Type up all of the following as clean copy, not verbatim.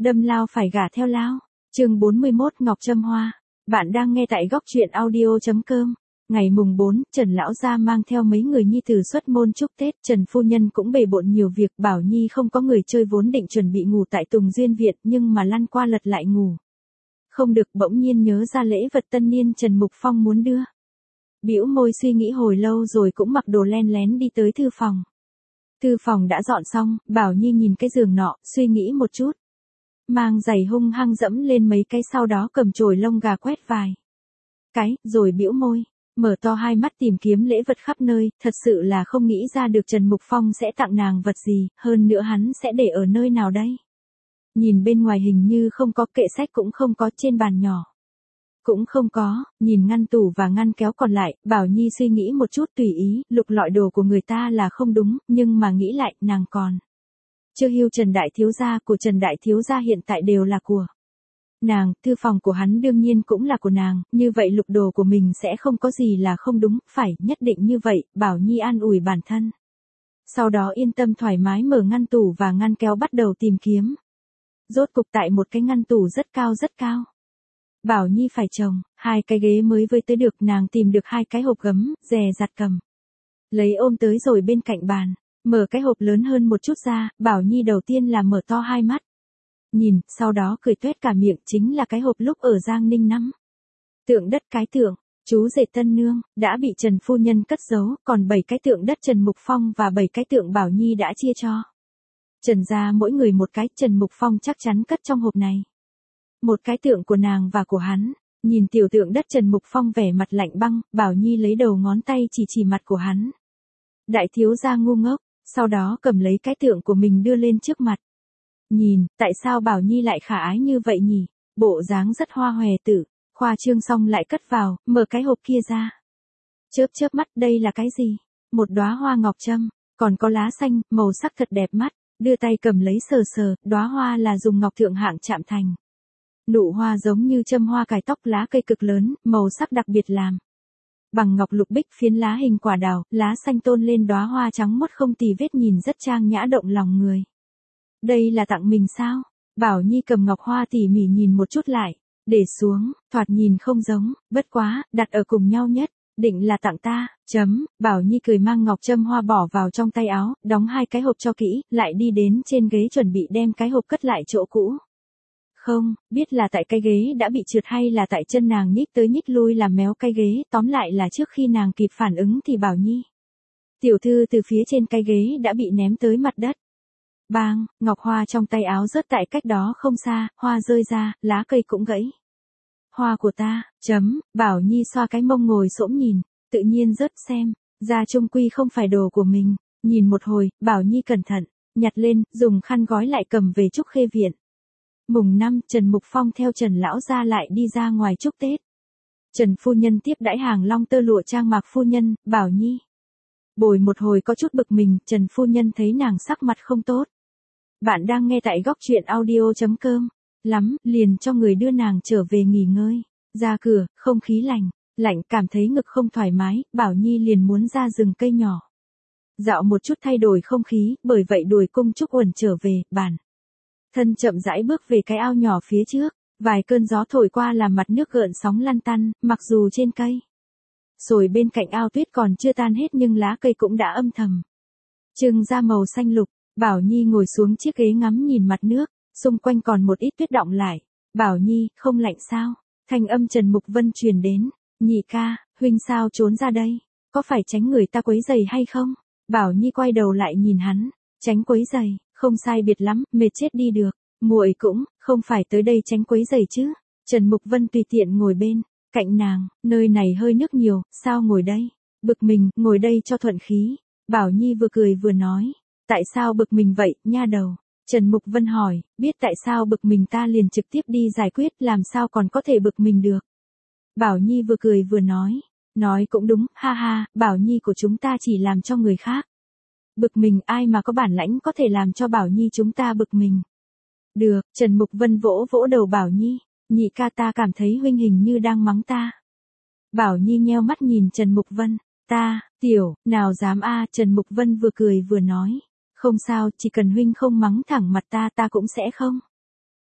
Đâm lao phải gả theo lao. Chương 41 Ngọc Trâm Hoa. Bạn đang nghe tại góc truyện audio.com. Ngày mùng 4, Trần lão gia mang theo mấy người nhi tử xuất môn chúc Tết, Trần phu nhân cũng bề bộn nhiều việc, Bảo Nhi không có người chơi vốn định chuẩn bị ngủ tại Tùng Duyên Viện, nhưng mà lăn qua lật lại ngủ. Không được, bỗng nhiên nhớ ra lễ vật tân niên Trần Mục Phong muốn đưa. Bĩu môi suy nghĩ hồi lâu rồi cũng mặc đồ len lén đi tới thư phòng. Thư phòng đã dọn xong, Bảo Nhi nhìn cái giường nọ, suy nghĩ một chút. Mang giày hung hăng dẫm lên mấy cái, sau đó cầm chổi lông gà quét vài cái, rồi bĩu môi, mở to hai mắt tìm kiếm lễ vật khắp nơi, thật sự là không nghĩ ra được Trần Mục Phong sẽ tặng nàng vật gì, hơn nữa hắn sẽ để ở nơi nào đây. Nhìn bên ngoài hình như không có, kệ sách cũng không có, trên bàn nhỏ cũng không có, nhìn ngăn tủ và ngăn kéo còn lại, Bảo Nhi suy nghĩ một chút tùy ý, lục lọi đồ của người ta là không đúng, nhưng mà nghĩ lại, nàng còn chưa hưu Trần Đại Thiếu Gia, của Trần Đại Thiếu Gia hiện tại đều là của nàng, thư phòng của hắn đương nhiên cũng là của nàng, như vậy lục đồ của mình sẽ không có gì là không đúng, phải, nhất định như vậy, Bảo Nhi an ủi bản thân. Sau đó yên tâm thoải mái mở ngăn tủ và ngăn kéo bắt đầu tìm kiếm. Rốt cục tại một cái ngăn tủ rất cao. Bảo Nhi phải chồng, hai cái ghế mới với tới được, nàng tìm được hai cái hộp gấm, dè dặt cầm. Lấy ôm tới rồi bên cạnh bàn, mở cái hộp lớn hơn một chút ra, Bảo Nhi đầu tiên là mở to hai mắt. Nhìn, sau đó cười tuét cả miệng, chính là cái hộp lúc ở Giang Ninh năm. Tượng đất cái tượng, chú rể tân nương, đã bị Trần phu nhân cất giấu, còn 7 cái tượng đất Trần Mục Phong và 7 cái tượng Bảo Nhi đã chia cho Trần gia mỗi người một cái, Trần Mục Phong chắc chắn cất trong hộp này một cái tượng của nàng và của hắn. Nhìn tiểu tượng đất Trần Mục Phong vẻ mặt lạnh băng, Bảo Nhi lấy đầu ngón tay chỉ mặt của hắn. Đại thiếu gia ngu ngốc, sau đó cầm lấy cái tượng của mình đưa lên trước mặt. Nhìn, tại sao Bảo Nhi lại khả ái như vậy nhỉ? Bộ dáng rất hoa hòe tử, khoa trương xong lại cất vào, mở cái hộp kia ra. Chớp mắt, đây là cái gì? Một đóa hoa ngọc trâm, còn có lá xanh, màu sắc thật đẹp mắt, đưa tay cầm lấy sờ, đóa hoa là dùng ngọc thượng hạng chạm thành. Nụ hoa giống như châm hoa cài tóc, lá cây cực lớn, màu sắc đặc biệt làm bằng ngọc lục bích, phiến lá hình quả đào, lá xanh tôn lên đóa hoa trắng mốt không tì vết, nhìn rất trang nhã động lòng người. Đây là tặng mình sao? Bảo Nhi cầm ngọc hoa tỉ mỉ nhìn một chút lại, để xuống, thoạt nhìn không giống, bất quá, đặt ở cùng nhau nhất, định là tặng ta, Bảo Nhi cười mang ngọc trâm hoa bỏ vào trong tay áo, đóng hai cái hộp cho kỹ, lại đi đến trên ghế chuẩn bị đem cái hộp cất lại chỗ cũ. Không, biết là tại cái ghế đã bị trượt hay là tại chân nàng nhích tới nhích lui làm méo cái ghế, tóm lại là trước khi nàng kịp phản ứng thì Bảo Nhi tiểu thư từ phía trên cái ghế đã bị ném tới mặt đất. Bang, ngọc hoa trong tay áo rớt tại cách đó không xa, hoa rơi ra, lá cây cũng gãy. Hoa của ta, Bảo Nhi xoa cái mông ngồi xổm nhìn, tự nhiên rớt xem, ra chung quy không phải đồ của mình, nhìn một hồi, Bảo Nhi cẩn thận nhặt lên, dùng khăn gói lại cầm về Trúc Khê Viện. Mùng 5, Trần Mục Phong theo Trần lão gia lại đi ra ngoài chúc Tết. Trần phu nhân tiếp đãi hàng long tơ lụa trang Mạc phu nhân, Bảo Nhi bồi một hồi có chút bực mình, Trần phu nhân thấy nàng sắc mặt không tốt. Bạn đang nghe tại góc truyện audio.com. Lắm, liền cho người đưa nàng trở về nghỉ ngơi. Ra cửa, không khí lạnh, cảm thấy ngực không thoải mái, Bảo Nhi liền muốn ra rừng cây nhỏ. Dạo một chút thay đổi không khí, bởi vậy đuổi cung Trúc Uẩn trở về, bản thân chậm rãi bước về cái ao nhỏ phía trước, vài cơn gió thổi qua làm mặt nước gợn sóng lăn tăn, mặc dù trên cây rồi bên cạnh ao tuyết còn chưa tan hết nhưng lá cây cũng đã âm thầm trưng ra màu xanh lục. Bảo Nhi ngồi xuống chiếc ghế ngắm nhìn mặt nước, xung quanh còn một ít tuyết đọng lại. Bảo Nhi, không lạnh sao? Thanh âm Trần Mục Vân truyền đến. Nhị ca, huynh sao trốn ra đây? Có phải tránh người ta quấy giày hay không? Bảo Nhi quay đầu lại nhìn hắn, tránh quấy giày, không sai biệt lắm, mệt chết đi được. Muội cũng, không phải tới đây tránh quấy giày chứ? Trần Mục Vân tùy tiện ngồi bên cạnh nàng, nơi này hơi nước nhiều, sao ngồi đây? Bực mình, ngồi đây cho thuận khí. Bảo Nhi vừa cười vừa nói. Tại sao bực mình vậy, nha đầu? Trần Mục Vân hỏi, biết tại sao bực mình ta liền trực tiếp đi giải quyết, làm sao còn có thể bực mình được? Bảo Nhi vừa cười vừa nói cũng đúng, ha ha, Bảo Nhi của chúng ta chỉ làm cho người khác bực mình, ai mà có bản lãnh có thể làm cho Bảo Nhi chúng ta bực mình. Được, Trần Mục Vân vỗ vỗ đầu Bảo Nhi, nhị ca ta cảm thấy huynh hình như đang mắng ta. Bảo Nhi nheo mắt nhìn Trần Mục Vân, ta, tiểu, nào dám a, Trần Mục Vân vừa cười vừa nói. Không sao, chỉ cần huynh không mắng thẳng mặt ta cũng sẽ không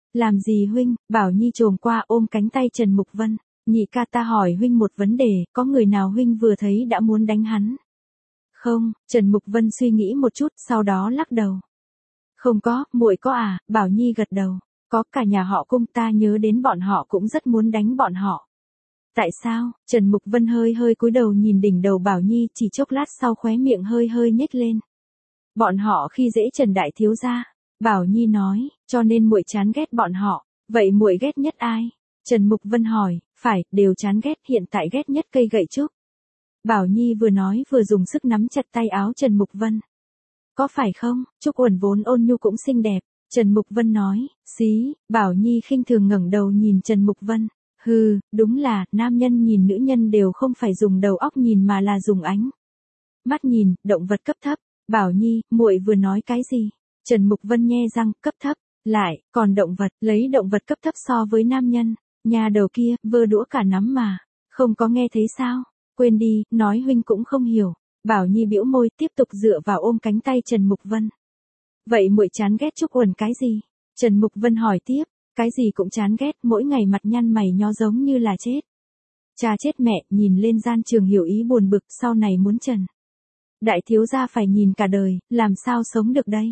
Làm gì huynh? Bảo Nhi chồm qua ôm cánh tay Trần Mục Vân. Nhị ca ta hỏi huynh một vấn đề, có người nào huynh vừa thấy đã muốn đánh hắn? Không, Trần Mục Vân suy nghĩ một chút, sau đó lắc đầu. Không có, muội có à? Bảo Nhi gật đầu. Có, cả nhà họ Cung, ta nhớ đến bọn họ cũng rất muốn đánh bọn họ. Tại sao? Trần Mục Vân hơi hơi cúi đầu nhìn đỉnh đầu Bảo Nhi, chỉ chốc lát sau khóe miệng hơi hơi nhếch lên. Bọn họ khi dễ Trần đại thiếu gia. Bảo Nhi nói, cho nên muội chán ghét bọn họ. Vậy muội ghét nhất ai? Trần Mục Vân hỏi, phải, đều chán ghét, hiện tại ghét nhất cây gậy trúc. Bảo Nhi vừa nói vừa dùng sức nắm chặt tay áo Trần Mục Vân. Có phải không? Trúc Uẩn vốn ôn nhu cũng xinh đẹp. Trần Mục Vân nói, xí. Bảo Nhi khinh thường ngẩng đầu nhìn Trần Mục Vân. Hừ, đúng là, nam nhân nhìn nữ nhân đều không phải dùng đầu óc nhìn mà là dùng ánh mắt nhìn, động vật cấp thấp. Bảo Nhi, muội vừa nói cái gì? Trần Mục Vân nhe răng, cấp thấp. Lại, còn động vật, lấy động vật cấp thấp so với nam nhân. Nhà đầu kia, vơ đũa cả nắm mà. Không có nghe thấy sao? Quên đi, nói huynh cũng không hiểu. Bảo Nhi bĩu môi, tiếp tục dựa vào ôm cánh tay Trần Mục Vân. Vậy muội chán ghét Trúc Uẩn cái gì? Trần Mục Vân hỏi tiếp, cái gì cũng chán ghét, mỗi ngày mặt nhăn mày nhó giống như là chết. Cha chết mẹ, nhìn lên Gian Trường hiểu ý buồn bực, sau này muốn Trần đại thiếu gia phải nhìn cả đời, làm sao sống được đây?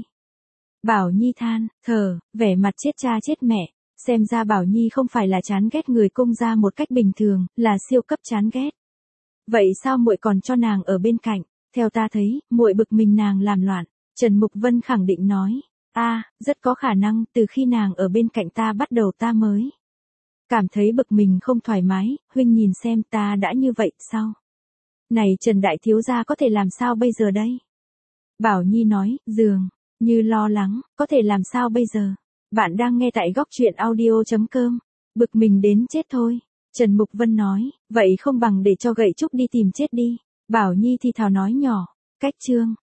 Bảo Nhi than, thở, vẻ mặt chết cha chết mẹ, xem ra Bảo Nhi không phải là chán ghét người Cung gia một cách bình thường, là siêu cấp chán ghét. Vậy sao muội còn cho nàng ở bên cạnh? Theo ta thấy, muội bực mình nàng làm loạn. Trần Mục Vân khẳng định nói, rất có khả năng, từ khi nàng ở bên cạnh ta bắt đầu ta mới cảm thấy bực mình không thoải mái, huynh nhìn xem ta đã như vậy, sao? Này Trần đại thiếu gia có thể làm sao bây giờ đây? Bảo Nhi nói, dường như lo lắng, có thể làm sao bây giờ? Bạn đang nghe tại góc truyện audio.com, bực mình đến chết thôi. Trần Mục Vân nói, vậy không bằng để cho gậy trúc đi tìm chết đi. Bảo Nhi thì thào nói nhỏ, cách chương.